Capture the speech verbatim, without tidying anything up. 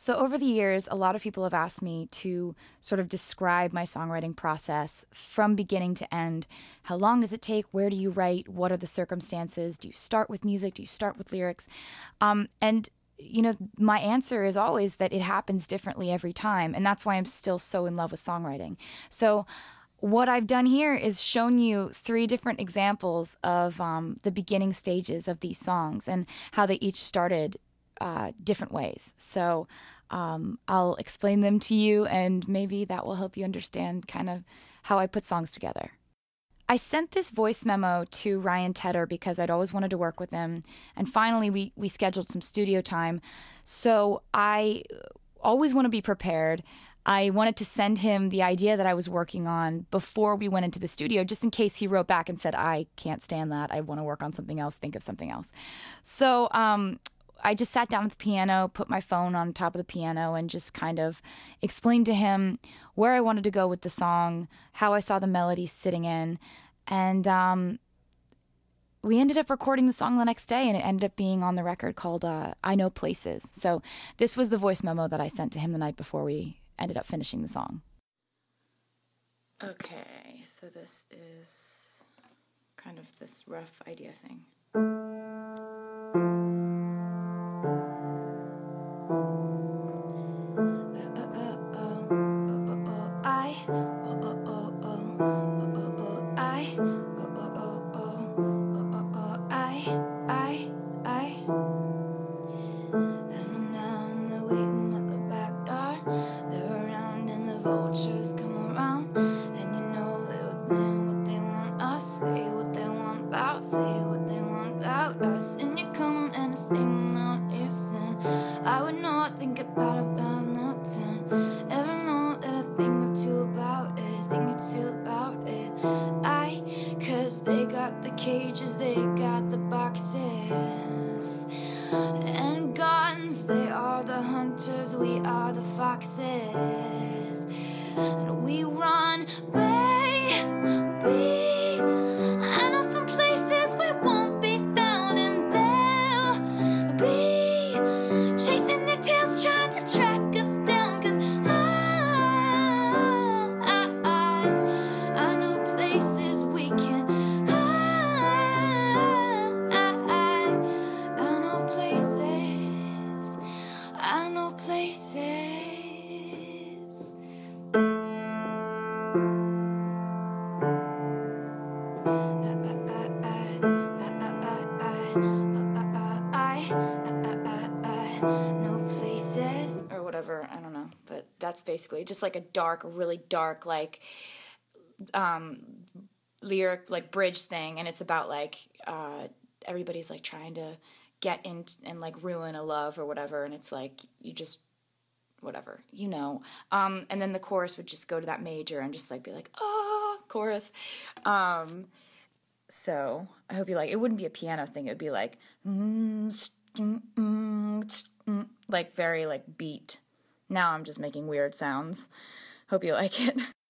So over the years, a lot of people have asked me to sort of describe my songwriting process from beginning to end. How long does it take? Where do you write? What are the circumstances? Do you start with music? Do you start with lyrics? Um, and you know, my answer is always that it happens differently every time, and that's why I'm still so in love with songwriting. So what I've done here is shown you three different examples of um, the beginning stages of these songs and how they each started uh, different ways. So um, I'll explain them to you, and maybe that will help you understand kind of how I put songs together. I sent this voice memo to Ryan Tedder because I'd always wanted to work with him, and finally we, we scheduled some studio time. So I always want to be prepared. I wanted to send him the idea that I was working on before we went into the studio, just in case he wrote back and said, I can't stand that, I want to work on something else, think of something else. So um, I just sat down at the piano, put my phone on top of the piano, and just kind of explained to him where I wanted to go with the song, how I saw the melody sitting in. And um, we ended up recording the song the next day, and it ended up being on the record called uh, I Know Places. So this was the voice memo that I sent to him the night before we ended up finishing the song. Okay, so this is kind of this rough idea thing. Vultures come around, and you know they're within what they want us. Say what they want about, say what they want about us. And you come and I sing out your sin. I would not think about about nothing. Ever know that a thing or two about it, thing or two about it. I, cause they got the cages, they got the boxes and guns. They are the hunters, we are the foxes. And we run away, we I know some places we won't be found, and they'll be chasing their tails, trying to track us down. Cause I, I, I, I know places we can hide. I, I, I know places, I know places. No places, or whatever, I don't know, but that's basically just like a dark, really dark, like um lyric, like bridge thing, and it's about like uh everybody's like trying to get in and like ruin a love or whatever, and it's like you just whatever, you know. Um and then the chorus would just go to that major and just like be like, oh, chorus. Um so I hope you like it. Wouldn't be a piano thing, it would be like mm, mm, mm, mm, like very like beat. Now I'm just making weird sounds. Hope you like it.